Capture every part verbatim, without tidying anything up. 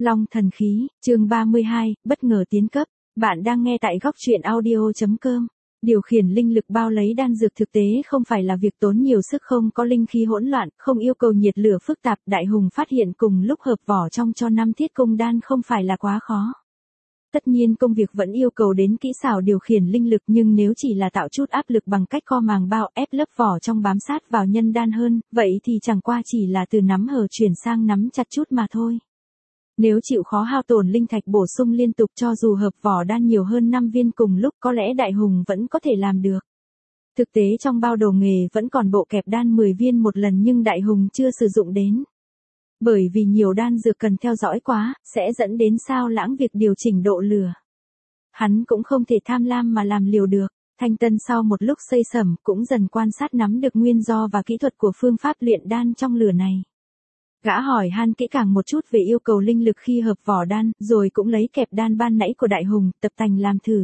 Long thần khí, chương ba mươi hai, bất ngờ tiến cấp. Bạn đang nghe tại góc truyện audio chấm com. Điều khiển linh lực bao lấy đan dược thực tế không phải là việc tốn nhiều sức, không có linh khí hỗn loạn, không yêu cầu nhiệt lửa phức tạp. Đại Hùng phát hiện cùng lúc hợp vỏ trong cho năm thiết cung đan không phải là quá khó. Tất nhiên công việc vẫn yêu cầu đến kỹ xảo điều khiển linh lực, nhưng nếu chỉ là tạo chút áp lực bằng cách co màng bao ép lớp vỏ trong bám sát vào nhân đan hơn, vậy thì chẳng qua chỉ là từ nắm hở chuyển sang nắm chặt chút mà thôi. Nếu chịu khó hao tổn linh thạch bổ sung liên tục, cho dù hợp vỏ đan nhiều hơn năm viên cùng lúc, có lẽ Đại Hùng vẫn có thể làm được. Thực tế trong bao đồ nghề vẫn còn bộ kẹp đan mười viên một lần, nhưng Đại Hùng chưa sử dụng đến. Bởi vì nhiều đan dược cần theo dõi quá, sẽ dẫn đến sao lãng việc điều chỉnh độ lửa. Hắn cũng không thể tham lam mà làm liều được. Thanh Tân sau một lúc xây sẩm cũng dần quan sát nắm được nguyên do và kỹ thuật của phương pháp luyện đan trong lửa này. Gã hỏi han kỹ càng một chút về yêu cầu linh lực khi hợp vỏ đan, rồi cũng lấy kẹp đan ban nãy của Đại Hùng, tập tành làm thử.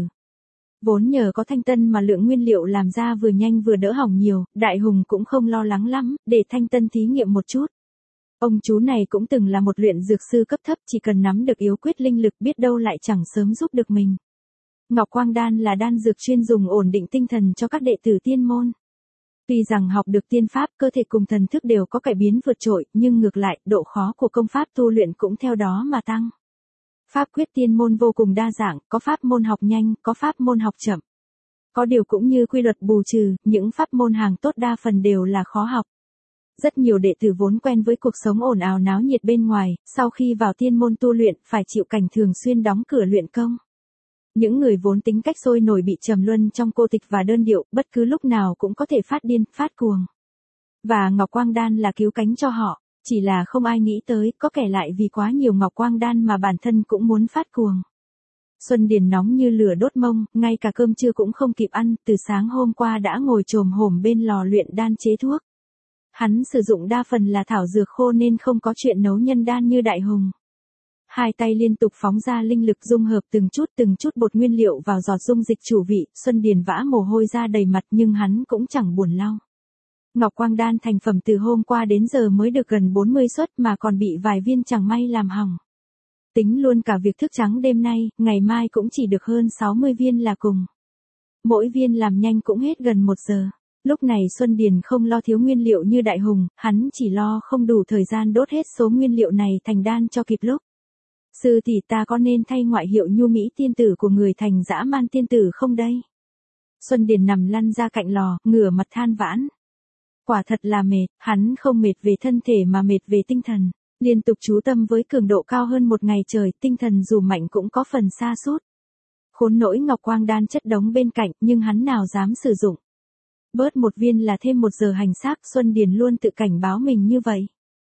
Vốn nhờ có Thanh Tân mà lượng nguyên liệu làm ra vừa nhanh vừa đỡ hỏng nhiều, Đại Hùng cũng không lo lắng lắm, để Thanh Tân thí nghiệm một chút. Ông chú này cũng từng là một luyện dược sư cấp thấp, chỉ cần nắm được yếu quyết linh lực biết đâu lại chẳng sớm giúp được mình. Ngọc Quang đan là đan dược chuyên dùng ổn định tinh thần cho các đệ tử tiên môn. Tuy rằng học được tiên pháp, cơ thể cùng thần thức đều có cải biến vượt trội, nhưng ngược lại, độ khó của công pháp tu luyện cũng theo đó mà tăng. Pháp quyết tiên môn vô cùng đa dạng, có pháp môn học nhanh, có pháp môn học chậm. Có điều cũng như quy luật bù trừ, những pháp môn hàng tốt đa phần đều là khó học. Rất nhiều đệ tử vốn quen với cuộc sống ồn ào náo nhiệt bên ngoài, sau khi vào tiên môn tu luyện, phải chịu cảnh thường xuyên đóng cửa luyện công. Những người vốn tính cách sôi nổi bị trầm luân trong cô tịch và đơn điệu, bất cứ lúc nào cũng có thể phát điên, phát cuồng. Và Ngọc Quang đan là cứu cánh cho họ, chỉ là không ai nghĩ tới, có kẻ lại vì quá nhiều Ngọc Quang đan mà bản thân cũng muốn phát cuồng. Xuân Điền nóng như lửa đốt mông, ngay cả cơm trưa cũng không kịp ăn, từ sáng hôm qua đã ngồi chồm hổm bên lò luyện đan chế thuốc. Hắn sử dụng đa phần là thảo dược khô nên không có chuyện nấu nhân đan như Đại Hùng. Hai tay liên tục phóng ra linh lực dung hợp từng chút từng chút bột nguyên liệu vào giọt dung dịch chủ vị, Xuân Điền vã mồ hôi ra đầy mặt nhưng hắn cũng chẳng buồn lau. Ngọc Quang đan thành phẩm từ hôm qua đến giờ mới được gần bốn mươi suất mà còn bị vài viên chẳng may làm hỏng. Tính luôn cả việc thức trắng đêm nay, ngày mai cũng chỉ được hơn sáu mươi viên là cùng. Mỗi viên làm nhanh cũng hết gần một giờ. Lúc này Xuân Điền không lo thiếu nguyên liệu như Đại Hùng, hắn chỉ lo không đủ thời gian đốt hết số nguyên liệu này thành đan cho kịp lúc. Sư tỷ, ta có nên thay ngoại hiệu nhu mỹ tiên tử của người thành dã man tiên tử không đây? Xuân Điền nằm lăn ra cạnh lò, ngửa mặt than vãn. Quả thật là mệt, hắn không mệt về thân thể mà mệt về tinh thần. Liên tục chú tâm với cường độ cao hơn một ngày trời, tinh thần dù mạnh cũng có phần sa sút. Khốn nỗi Ngọc Quang đan chất đống bên cạnh, nhưng hắn nào dám sử dụng. Bớt một viên là thêm một giờ hành xác, Xuân Điền luôn tự cảnh báo mình như vậy.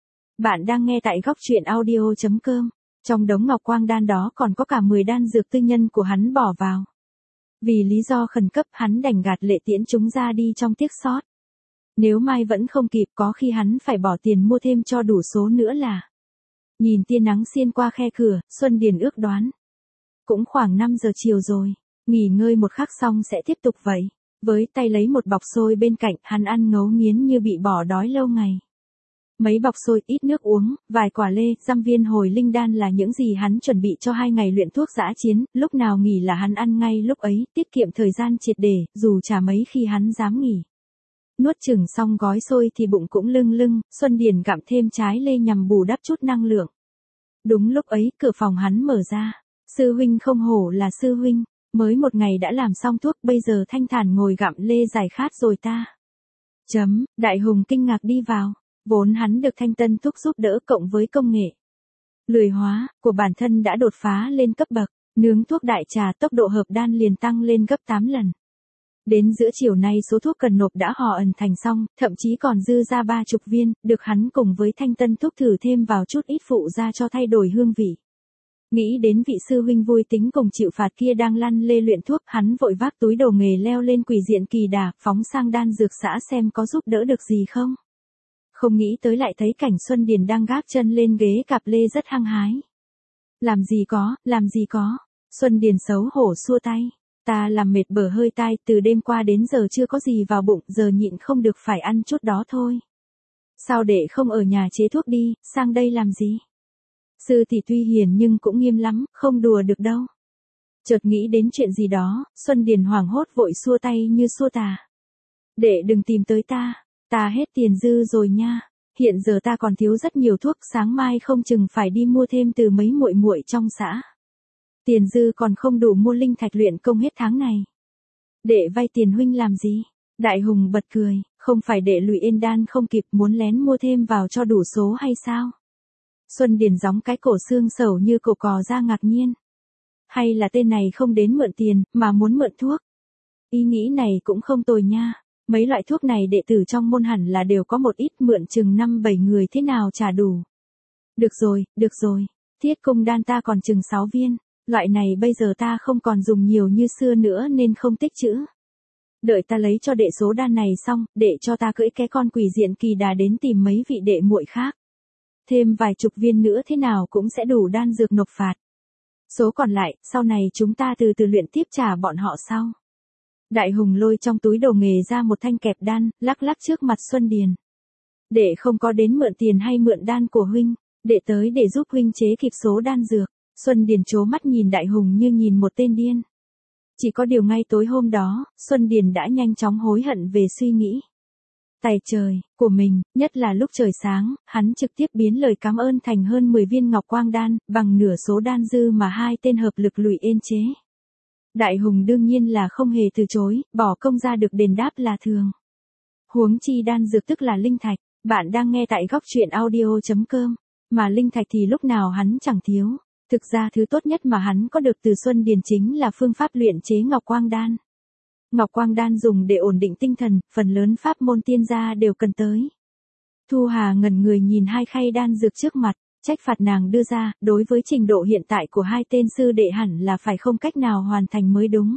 Bạn đang nghe tại góc truyện audio chấm com. Trong đống Ngọc Quang đan đó còn có cả mười đan dược tư nhân của hắn bỏ vào. Vì lý do khẩn cấp hắn đành gạt lệ tiễn chúng ra đi trong tiếc sót. Nếu mai vẫn không kịp, có khi hắn phải bỏ tiền mua thêm cho đủ số nữa là. Nhìn tia nắng xiên qua khe cửa, Xuân Điền ước đoán. Cũng khoảng năm giờ chiều rồi, nghỉ ngơi một khắc xong sẽ tiếp tục vậy. Với tay lấy một bọc xôi bên cạnh, hắn ăn ngấu nghiến như bị bỏ đói lâu ngày. Mấy bọc xôi, ít nước uống, vài quả lê, dăm viên hồi linh đan là những gì hắn chuẩn bị cho hai ngày luyện thuốc dã chiến, lúc nào nghỉ là hắn ăn ngay lúc ấy, tiết kiệm thời gian triệt để, dù chả mấy khi hắn dám nghỉ. Nuốt chừng xong gói xôi thì bụng cũng lưng lưng, Xuân Điền gặm thêm trái lê nhằm bù đắp chút năng lượng. Đúng lúc ấy, cửa phòng hắn mở ra. Sư huynh không hổ là sư huynh, mới một ngày đã làm xong thuốc, bây giờ thanh thản ngồi gặm lê giải khát rồi ta. Chấm, Đại Hùng kinh ngạc đi vào. Vốn hắn được Thanh Tân thúc giúp đỡ cộng với công nghệ lười hóa của bản thân đã đột phá lên cấp bậc, nướng thuốc đại trà tốc độ hợp đan liền tăng lên gấp tám lần. Đến giữa chiều nay số thuốc cần nộp đã hò ẩn thành xong, thậm chí còn dư ra ba chục viên, được hắn cùng với Thanh Tân thúc thử thêm vào chút ít phụ ra cho thay đổi hương vị. Nghĩ đến vị sư huynh vui tính cùng chịu phạt kia đang lăn lê luyện thuốc, hắn vội vác túi đồ nghề leo lên quỷ diện kỳ đà, phóng sang đan dược xã xem có giúp đỡ được gì không. Không nghĩ tới lại thấy cảnh Xuân Điền đang gác chân lên ghế cạp lê rất hăng hái. Làm gì có, làm gì có. Xuân Điền xấu hổ xua tay. Ta làm mệt bở hơi tai, từ đêm qua đến giờ chưa có gì vào bụng, giờ nhịn không được phải ăn chút đó thôi. Sao để không ở nhà chế thuốc đi, sang đây làm gì? Sư tỷ tuy hiền nhưng cũng nghiêm lắm, không đùa được đâu. Chợt nghĩ đến chuyện gì đó, Xuân Điền hoảng hốt vội xua tay như xua tà. Đệ đừng tìm tới ta, ta hết tiền dư rồi nha. Hiện giờ ta còn thiếu rất nhiều thuốc, sáng mai không chừng phải đi mua thêm từ mấy muội muội trong xã. Tiền dư còn không đủ mua linh thạch luyện công hết tháng này. Đệ vay tiền huynh làm gì? Đại Hùng bật cười, không phải đệ lụy ên đan không kịp muốn lén mua thêm vào cho đủ số hay sao? Xuân Điền gióng cái cổ xương sầu như cổ cò ra ngạc nhiên. Hay là tên này không đến mượn tiền, mà muốn mượn thuốc? Ý nghĩ này cũng không tồi nha. Mấy loại thuốc này đệ tử trong môn hẳn là đều có một ít, mượn chừng năm bảy người thế nào trả đủ. Được rồi, được rồi, thiết cung đan ta còn chừng sáu viên, loại này bây giờ ta không còn dùng nhiều như xưa nữa nên không tích trữ. Đợi ta lấy cho đệ số đan này xong, đệ cho ta cưỡi cái con quỷ diện kỳ đà đến tìm mấy vị đệ muội khác. Thêm vài chục viên nữa thế nào cũng sẽ đủ đan dược nộp phạt. Số còn lại, sau này chúng ta từ từ luyện tiếp trả bọn họ sau. Đại Hùng lôi trong túi đồ nghề ra một thanh kẹp đan, lắc lắc trước mặt Xuân Điền. Đệ không có đến mượn tiền hay mượn đan của huynh, đệ tới để giúp huynh chế kịp số đan dược. Xuân Điền trố mắt nhìn Đại Hùng như nhìn một tên điên. Chỉ có điều ngay tối hôm đó, Xuân Điền đã nhanh chóng hối hận về suy nghĩ. Tài trời, của mình, nhất là lúc trời sáng, hắn trực tiếp biến lời cảm ơn thành hơn mười viên ngọc quang đan, bằng nửa số đan dư mà hai tên hợp lực lụy ên chế. Đại Hùng đương nhiên là không hề từ chối, bỏ công ra được đền đáp là thường. Huống chi đan dược tức là linh thạch, bạn đang nghe tại góc truyện audio chấm com, mà linh thạch thì lúc nào hắn chẳng thiếu. Thực ra thứ tốt nhất mà hắn có được từ Xuân Điền chính là phương pháp luyện chế ngọc quang đan. Ngọc quang đan dùng để ổn định tinh thần, phần lớn pháp môn tiên gia đều cần tới. Thu Hà ngẩn người nhìn hai khay đan dược trước mặt, trách phạt nàng đưa ra, đối với trình độ hiện tại của hai tên sư đệ hẳn là phải không cách nào hoàn thành mới đúng.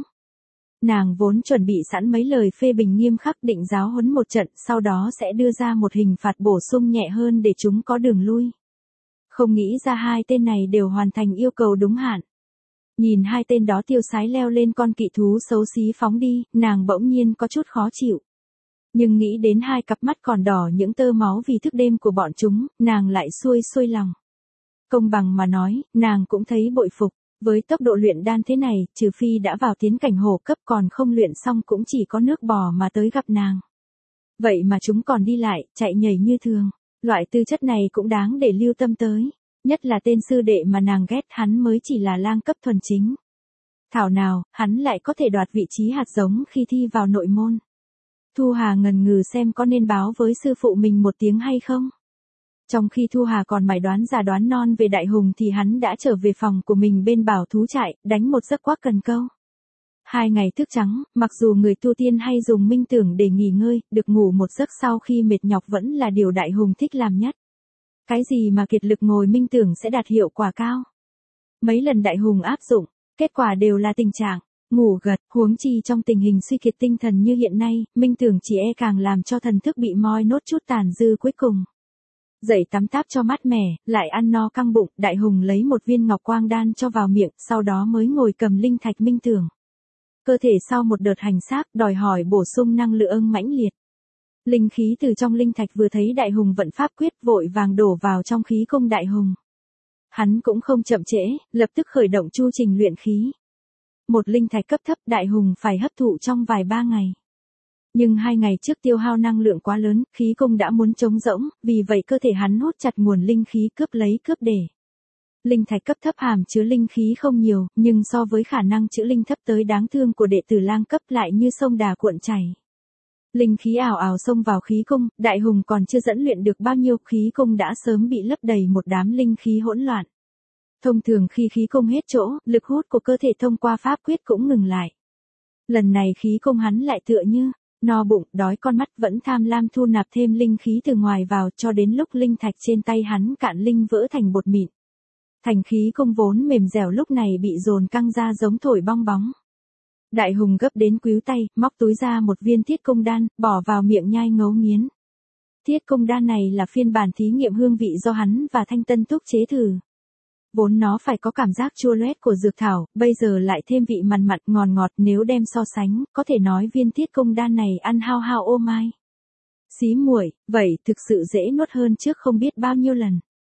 Nàng vốn chuẩn bị sẵn mấy lời phê bình nghiêm khắc định giáo huấn một trận, sau đó sẽ đưa ra một hình phạt bổ sung nhẹ hơn để chúng có đường lui. Không nghĩ ra hai tên này đều hoàn thành yêu cầu đúng hạn. Nhìn hai tên đó tiêu sái leo lên con kỵ thú xấu xí phóng đi, nàng bỗng nhiên có chút khó chịu. Nhưng nghĩ đến hai cặp mắt còn đỏ những tơ máu vì thức đêm của bọn chúng, nàng lại xuôi xuôi lòng. Công bằng mà nói, nàng cũng thấy bội phục. Với tốc độ luyện đan thế này, trừ phi đã vào tiến cảnh hổ cấp còn không luyện xong cũng chỉ có nước bò mà tới gặp nàng. Vậy mà chúng còn đi lại, chạy nhảy như thường. Loại tư chất này cũng đáng để lưu tâm tới. Nhất là tên sư đệ mà nàng ghét, hắn mới chỉ là lang cấp thuần chính. Thảo nào, hắn lại có thể đoạt vị trí hạt giống khi thi vào nội môn. Thu Hà ngần ngừ xem có nên báo với sư phụ mình một tiếng hay không. Trong khi Thu Hà còn mải đoán già đoán non về Đại Hùng thì hắn đã trở về phòng của mình bên bảo thú trại, đánh một giấc quắc cần câu. Hai ngày thức trắng, mặc dù người tu tiên hay dùng minh tưởng để nghỉ ngơi, được ngủ một giấc sau khi mệt nhọc vẫn là điều Đại Hùng thích làm nhất. Cái gì mà kiệt lực ngồi minh tưởng sẽ đạt hiệu quả cao. Mấy lần Đại Hùng áp dụng, kết quả đều là tình trạng ngủ gật, huống chi trong tình hình suy kiệt tinh thần như hiện nay, minh tưởng chỉ e càng làm cho thần thức bị moi nốt chút tàn dư cuối cùng. Dậy tắm táp cho mát mẻ, lại ăn no căng bụng, Đại Hùng lấy một viên ngọc quang đan cho vào miệng, sau đó mới ngồi cầm linh thạch minh tưởng. Cơ thể sau một đợt hành xác, đòi hỏi bổ sung năng lượng mãnh liệt. Linh khí từ trong linh thạch vừa thấy Đại Hùng vận pháp quyết vội vàng đổ vào trong khí công Đại Hùng. Hắn cũng không chậm trễ, lập tức khởi động chu trình luyện khí. Một linh thạch cấp thấp Đại Hùng phải hấp thụ trong vài ba ngày. Nhưng hai ngày trước tiêu hao năng lượng quá lớn, khí công đã muốn trống rỗng, vì vậy cơ thể hắn hút chặt nguồn linh khí cướp lấy cướp để. Linh thạch cấp thấp hàm chứa linh khí không nhiều, nhưng so với khả năng chữa linh thấp tới đáng thương của đệ tử lang cấp lại như sông đà cuộn chảy. Linh khí ảo ảo xông vào khí công, Đại Hùng còn chưa dẫn luyện được bao nhiêu, khí công đã sớm bị lấp đầy một đám linh khí hỗn loạn. Thông thường khi khí công hết chỗ, lực hút của cơ thể thông qua pháp quyết cũng ngừng lại. Lần này khí công hắn lại tựa như no bụng, đói con mắt, vẫn tham lam thu nạp thêm linh khí từ ngoài vào, cho đến lúc linh thạch trên tay hắn cạn linh vỡ thành bột mịn. Thành khí công vốn mềm dẻo lúc này bị dồn căng ra giống thổi bong bóng. Đại Hùng gấp đến khuỷu tay, móc túi ra một viên thiết công đan, bỏ vào miệng nhai ngấu nghiến. Thiết công đan này là phiên bản thí nghiệm hương vị do hắn và Thanh Tân Túc chế thử. Vốn nó phải có cảm giác chua loét của dược thảo, bây giờ lại thêm vị mặn mặn ngọt ngọt, nếu đem so sánh, có thể nói viên thiết công đan này ăn hao hao ô mai. Xí muội, vậy thực sự dễ nuốt hơn trước không biết bao nhiêu lần.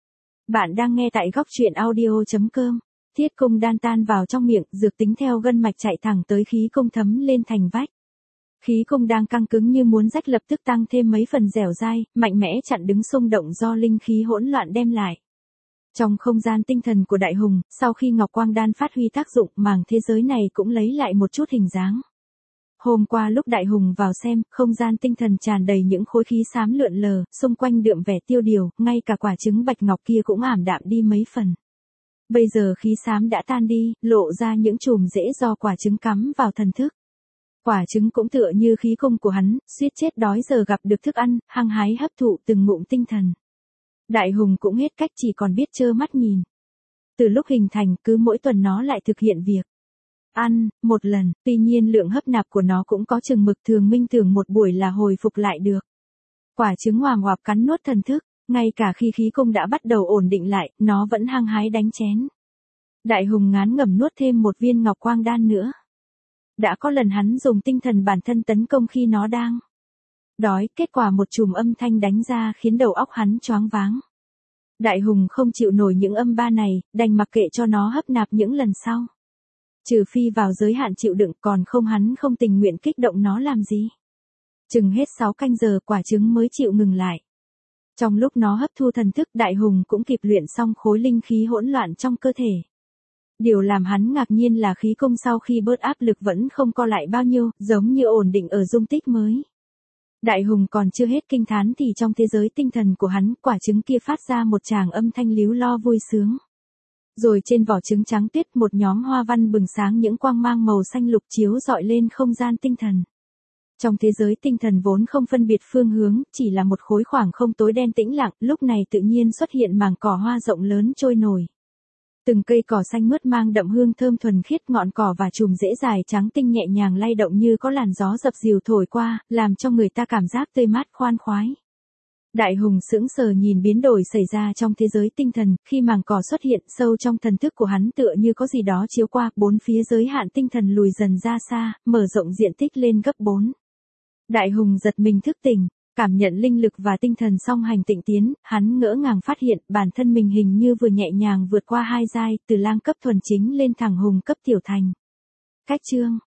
Bạn đang nghe tại góc truyện audio chấm com. Thiết cung đan tan vào trong miệng, dược tính theo gân mạch chạy thẳng tới khí cung thấm lên thành vách. Khí cung đang căng cứng như muốn rách lập tức tăng thêm mấy phần dẻo dai, mạnh mẽ chặn đứng xung động do linh khí hỗn loạn đem lại. Trong không gian tinh thần của Đại Hùng, sau khi Ngọc Quang Đan phát huy tác dụng, màng thế giới này cũng lấy lại một chút hình dáng. Hôm qua lúc Đại Hùng vào xem, không gian tinh thần tràn đầy những khối khí xám lượn lờ, xung quanh đượm vẻ tiêu điều, ngay cả quả trứng bạch ngọc kia cũng ảm đạm đi mấy phần. Bây giờ khí xám đã tan đi, lộ ra những chùm rễ do quả trứng cắm vào thần thức. Quả trứng cũng tựa như khí cung của hắn, suýt chết đói giờ gặp được thức ăn, hăng hái hấp thụ từng ngụm tinh thần. Đại Hùng cũng hết cách chỉ còn biết trơ mắt nhìn. Từ lúc hình thành, cứ mỗi tuần nó lại thực hiện việc ăn một lần, tuy nhiên lượng hấp nạp của nó cũng có chừng mực, thường minh tưởng một buổi là hồi phục lại được. Quả trứng ngoàm ngoạp cắn nuốt thần thức, ngay cả khi khí cung đã bắt đầu ổn định lại, nó vẫn hăng hái đánh chén. Đại Hùng ngán ngẩm nuốt thêm một viên ngọc quang đan nữa. Đã có lần hắn dùng tinh thần bản thân tấn công khi nó đang đói, kết quả một chùm âm thanh đánh ra khiến đầu óc hắn choáng váng. Đại Hùng không chịu nổi những âm ba này, đành mặc kệ cho nó hấp nạp những lần sau. Trừ phi vào giới hạn chịu đựng, còn không hắn không tình nguyện kích động nó làm gì. Chừng hết sáu canh giờ quả trứng mới chịu ngừng lại. Trong lúc nó hấp thu thần thức, Đại Hùng cũng kịp luyện xong khối linh khí hỗn loạn trong cơ thể. Điều làm hắn ngạc nhiên là khí cung sau khi bớt áp lực vẫn không co lại bao nhiêu, giống như ổn định ở dung tích mới. Đại Hùng còn chưa hết kinh thán thì trong thế giới tinh thần của hắn, quả trứng kia phát ra một tràng âm thanh líu lo vui sướng. Rồi trên vỏ trứng trắng tuyết một nhóm hoa văn bừng sáng, những quang mang màu xanh lục chiếu rọi lên không gian tinh thần. Trong thế giới tinh thần vốn không phân biệt phương hướng, chỉ là một khối khoảng không tối đen tĩnh lặng, lúc này tự nhiên xuất hiện mảng cỏ hoa rộng lớn trôi nổi. Từng cây cỏ xanh mướt mang đậm hương thơm thuần khiết, ngọn cỏ và chùm rễ dài trắng tinh nhẹ nhàng lay động như có làn gió dập dìu thổi qua, làm cho người ta cảm giác tươi mát khoan khoái. Đại Hùng sững sờ nhìn biến đổi xảy ra trong thế giới tinh thần, khi mảng cỏ xuất hiện sâu trong thần thức của hắn tựa như có gì đó chiếu qua, bốn phía giới hạn tinh thần lùi dần ra xa, mở rộng diện tích lên gấp bốn. Đại Hùng giật mình thức tỉnh, cảm nhận linh lực và tinh thần song hành tịnh tiến, hắn ngỡ ngàng phát hiện bản thân mình hình như vừa nhẹ nhàng vượt qua hai giai, từ lang cấp thuần chính lên thẳng hùng cấp tiểu thành. Cách chương